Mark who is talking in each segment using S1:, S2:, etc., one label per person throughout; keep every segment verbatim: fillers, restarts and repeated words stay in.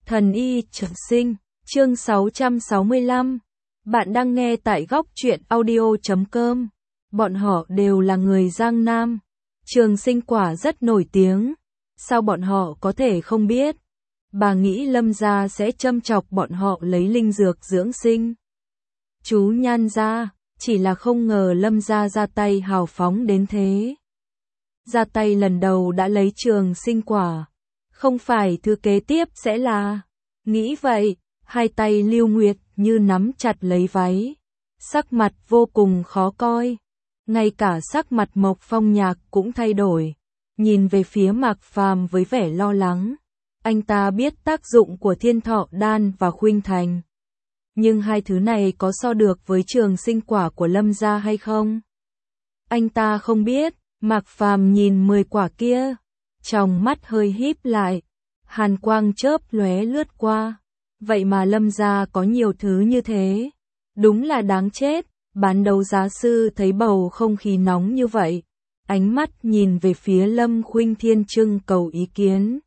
S1: Thần y trường sinh, chương sáu trăm sáu mươi lăm. Bạn đang nghe tại góc truyện audio chấm com. Bọn họ đều là người Giang Nam. Trường sinh quả rất nổi tiếng. Sao bọn họ có thể không biết? Bà nghĩ Lâm gia sẽ châm chọc bọn họ lấy linh dược dưỡng sinh. Chú Nhan gia, chỉ là không ngờ Lâm gia ra tay hào phóng đến thế. Ra tay lần đầu đã lấy trường sinh quả. Không phải thứ kế tiếp sẽ là. Nghĩ vậy, hai tay Lưu Nguyệt như nắm chặt lấy váy. Sắc mặt vô cùng khó coi. Ngay cả sắc mặt Mộc Phong Nhạc cũng thay đổi. Nhìn về phía Mạc Phàm với vẻ lo lắng. Anh ta biết tác dụng của Thiên Thọ Đan và Khuynh Thành. Nhưng hai thứ này có so được với trường sinh quả của Lâm gia hay không? Anh ta không biết. Mạc Phàm nhìn mười quả kia. Trong mắt hơi híp lại. Hàn quang chớp lóe lướt qua. Vậy mà Lâm gia có nhiều thứ như thế. Đúng là đáng chết. Bán đấu giá sư thấy bầu không khí nóng như vậy. Ánh mắt nhìn về phía Lâm Khuynh Thiên trưng cầu ý kiến.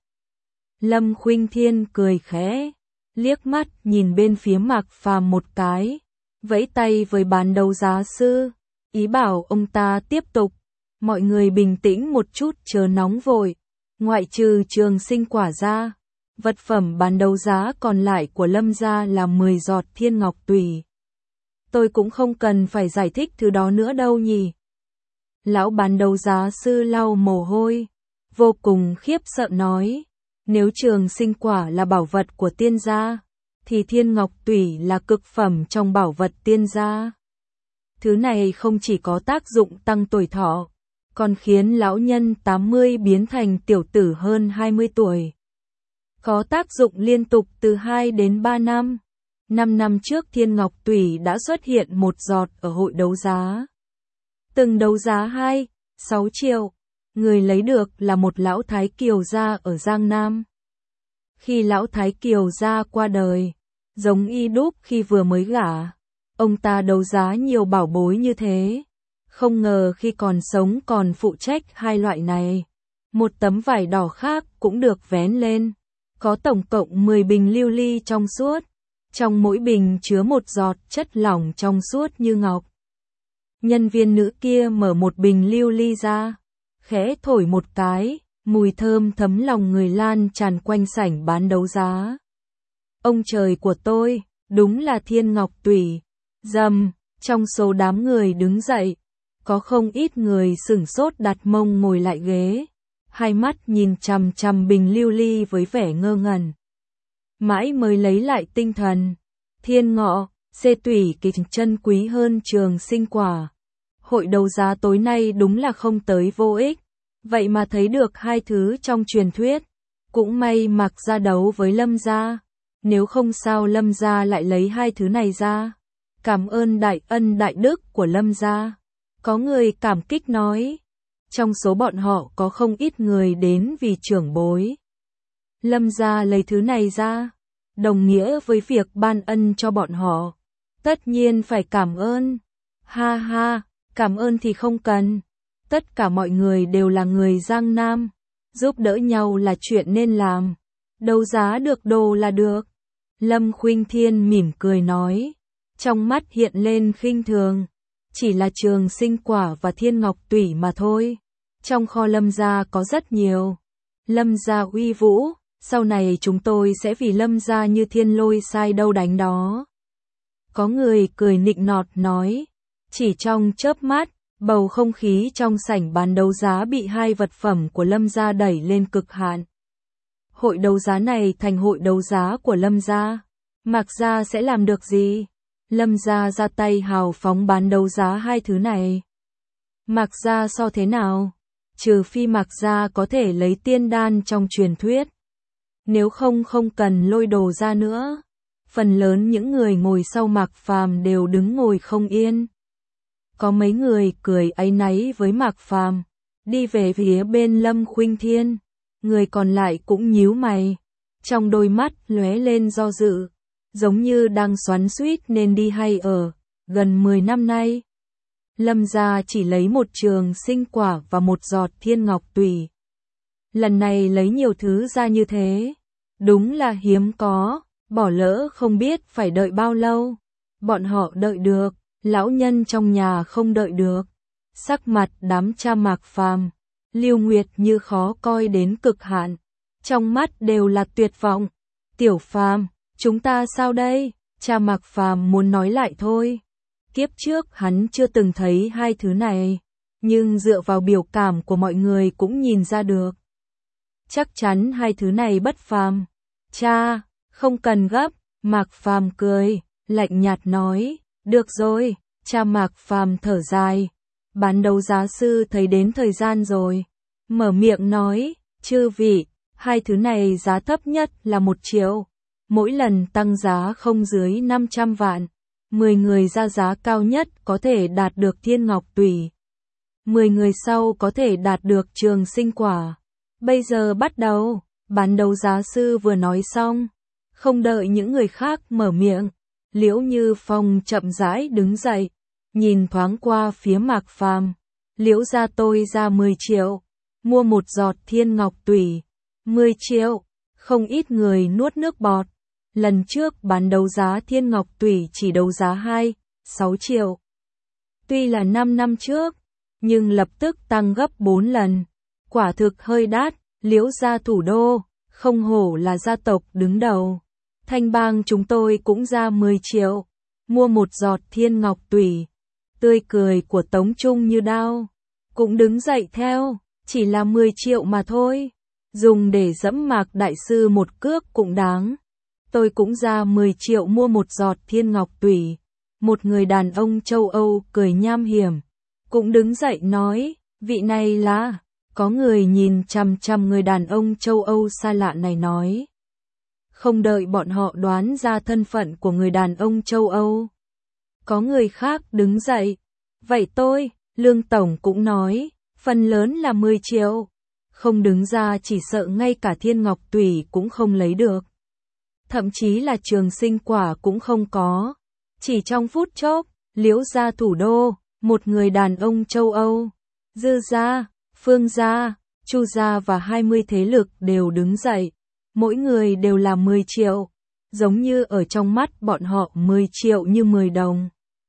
S1: Lâm Khuynh Thiên cười khẽ. Liếc mắt nhìn bên phía Mạc Phàm một cái. Vẫy tay với bán đấu giá sư. Ý bảo ông ta tiếp tục. Mọi người bình tĩnh một chút, chớ nóng vội. Ngoại trừ trường sinh quả ra, vật phẩm bán đấu giá còn lại của Lâm gia là mười giọt thiên ngọc tùy. Tôi cũng không cần phải giải thích thứ đó nữa đâu nhỉ. Lão bán đấu giá sư lau mồ hôi, vô cùng khiếp sợ nói. Nếu trường sinh quả là bảo vật của tiên gia, thì thiên ngọc tùy là cực phẩm trong bảo vật tiên gia. Thứ này không chỉ có tác dụng tăng tuổi thọ, còn khiến lão nhân tám mươi biến thành tiểu tử hơn hai mươi tuổi. Có tác dụng liên tục từ hai đến ba năm. năm năm trước Thiên Ngọc Tùy đã xuất hiện một giọt ở hội đấu giá. Từng đấu giá hai, sáu triệu. Người lấy được là một lão Thái Kiều gia ở Giang Nam. Khi lão Thái Kiều gia qua đời, giống y đúc khi vừa mới gả, ông ta đấu giá nhiều bảo bối như thế. Không ngờ khi còn sống còn phụ trách hai loại này. Một tấm vải đỏ khác cũng được vén lên. Có tổng cộng mười bình lưu ly trong suốt. Trong mỗi bình chứa một giọt chất lỏng trong suốt như ngọc. Nhân viên nữ kia mở một bình lưu ly ra. Khẽ thổi một cái, mùi thơm thấm lòng người lan tràn quanh sảnh bán đấu giá. Ông trời của tôi, đúng là thiên ngọc tùy. Rầm, trong số đám người đứng dậy. Có không ít người sửng sốt đặt mông ngồi lại ghế. Hai mắt nhìn chằm chằm bình lưu ly với vẻ ngơ ngẩn. Mãi mới lấy lại tinh thần. Thiên ngọ, xê tủy kỳ chân quý hơn trường sinh quả. Hội đấu giá tối nay đúng là không tới vô ích. Vậy mà thấy được hai thứ trong truyền thuyết. Cũng may Mạc gia đấu với Lâm gia. Nếu không sao Lâm gia lại lấy hai thứ này ra. Cảm ơn đại ân đại đức của Lâm gia. Có người cảm kích nói. Trong số bọn họ có không ít người đến vì trưởng bối. Lâm gia lấy thứ này ra, đồng nghĩa với việc ban ân cho bọn họ. Tất nhiên phải cảm ơn. Ha ha, cảm ơn thì không cần. Tất cả mọi người đều là người Giang Nam. Giúp đỡ nhau là chuyện nên làm. Đấu giá được đồ là được. Lâm Khuynh Thiên mỉm cười nói. Trong mắt hiện lên khinh thường. Chỉ là trường sinh quả và thiên ngọc tùy mà thôi. Trong kho Lâm gia có rất nhiều. Lâm gia uy vũ, sau này chúng tôi sẽ vì Lâm gia như thiên lôi sai đâu đánh đó. Có người cười nịnh nọt nói. Chỉ trong chớp mắt, bầu không khí trong sảnh bán đấu giá bị hai vật phẩm của Lâm gia đẩy lên cực hạn. Hội đấu giá này thành hội đấu giá của Lâm gia. Mạc gia sẽ làm được gì? Lâm gia ra tay hào phóng bán đấu giá hai thứ này. Mạc gia so thế nào? Trừ phi Mạc gia có thể lấy tiên đan trong truyền thuyết. Nếu không không cần lôi đồ ra nữa. Phần lớn những người ngồi sau Mạc Phàm đều đứng ngồi không yên. Có mấy người cười áy náy với Mạc Phàm, đi về phía bên Lâm Khuynh Thiên. Người còn lại cũng nhíu mày. Trong đôi mắt lóe lên do dự. Giống như đang xoắn xuýt nên đi hay ở. Gần mười năm nay, Lâm gia chỉ lấy một trường sinh quả và một giọt thiên ngọc tùy. Lần này lấy nhiều thứ ra như thế. Đúng là hiếm có, bỏ lỡ không biết phải đợi bao lâu. Bọn họ đợi được, lão nhân trong nhà không đợi được. Sắc mặt đám cha Mạc Phàm, Lưu Nguyệt như khó coi đến cực hạn, trong mắt đều là tuyệt vọng. Tiểu Phàm, chúng ta sao đây? Cha Mạc Phàm muốn nói lại thôi. Kiếp trước hắn chưa từng thấy hai thứ này, nhưng dựa vào biểu cảm của mọi người cũng nhìn ra được. Chắc chắn hai thứ này bất phàm. Cha, không cần gấp, Mạc Phàm cười, lạnh nhạt nói, được rồi. Cha Mạc Phàm thở dài, bán đấu giá sư thấy đến thời gian rồi, mở miệng nói, chư vị, hai thứ này giá thấp nhất là một triệu, mỗi lần tăng giá không dưới năm trăm vạn, mười người ra giá cao nhất có thể đạt được thiên ngọc tùy, mười người sau có thể đạt được trường sinh quả. Bây giờ bắt đầu, bán đấu giá sư vừa nói xong, không đợi những người khác mở miệng, Liễu Như Phong chậm rãi đứng dậy, nhìn thoáng qua phía Mạc Phàm, Liễu gia tôi ra mười triệu, mua một giọt thiên ngọc tùy, mười triệu, không ít người nuốt nước bọt. Lần trước bán đấu giá thiên ngọc tùy chỉ đấu giá hai, sáu triệu. Tuy là năm năm trước, nhưng lập tức tăng gấp bốn lần. Quả thực hơi đắt, Liễu gia thủ đô, không hổ là gia tộc đứng đầu. Thanh bang chúng tôi cũng ra mười triệu, mua một giọt thiên ngọc tùy. Tươi cười của Tống Trung như đao, cũng đứng dậy theo, chỉ là mười triệu mà thôi. Dùng để dẫm Mạc đại sư một cước cũng đáng. Tôi cũng ra mười triệu mua một giọt thiên ngọc tùy. Một người đàn ông châu Âu cười nham hiểm, cũng đứng dậy nói, vị này là... Có người nhìn chằm chằm người đàn ông châu Âu xa lạ này nói. Không đợi bọn họ đoán ra thân phận của người đàn ông châu Âu. Có người khác đứng dậy. Vậy tôi, Lương Tổng cũng nói, phần lớn là mười triệu. Không đứng ra chỉ sợ ngay cả thiên ngọc tùy cũng không lấy được. Thậm chí là trường sinh quả cũng không có. Chỉ trong phút chốc, Liễu gia thủ đô, một người đàn ông châu Âu, Dư gia, Phương gia, Chu gia và hai mươi thế lực đều đứng dậy. Mỗi người đều là mười triệu. Giống như ở trong mắt bọn họ mười triệu như mười đồng.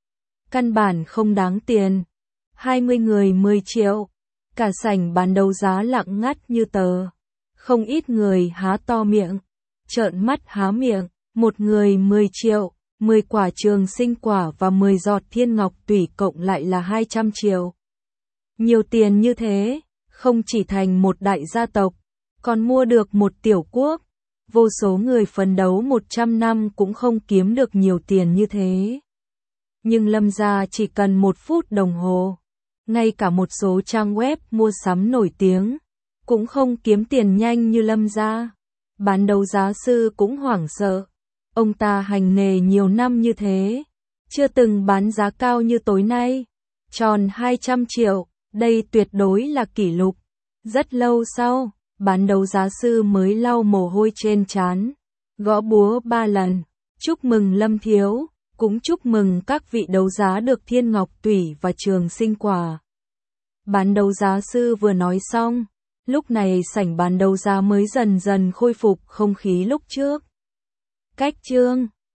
S1: Căn bản không đáng tiền. hai mươi người mười triệu. Cả sảnh bán đấu giá lặng ngắt như tờ. Không ít người há to miệng. Trợn mắt há miệng. Một người mười triệu. mười quả trường sinh quả và mười giọt thiên ngọc tùy cộng lại là hai trăm triệu. Nhiều tiền như thế, không chỉ thành một đại gia tộc, còn mua được một tiểu quốc. Vô số người phấn đấu một trăm năm cũng không kiếm được nhiều tiền như thế. Nhưng Lâm gia chỉ cần một phút đồng hồ. Ngay cả một số trang web mua sắm nổi tiếng, cũng không kiếm tiền nhanh như Lâm gia. Bán đấu giá sư cũng hoảng sợ. Ông ta hành nghề nhiều năm như thế, chưa từng bán giá cao như tối nay. Tròn hai trăm triệu, đây tuyệt đối là kỷ lục. Rất lâu sau, bán đấu giá sư mới lau mồ hôi trên trán, gõ búa ba lần. Chúc mừng Lâm thiếu, cũng chúc mừng các vị đấu giá được thiên ngọc tùy và trường sinh quả. Bán đấu giá sư vừa nói xong, lúc này sảnh bán đấu giá mới dần dần khôi phục không khí lúc trước. Cách chương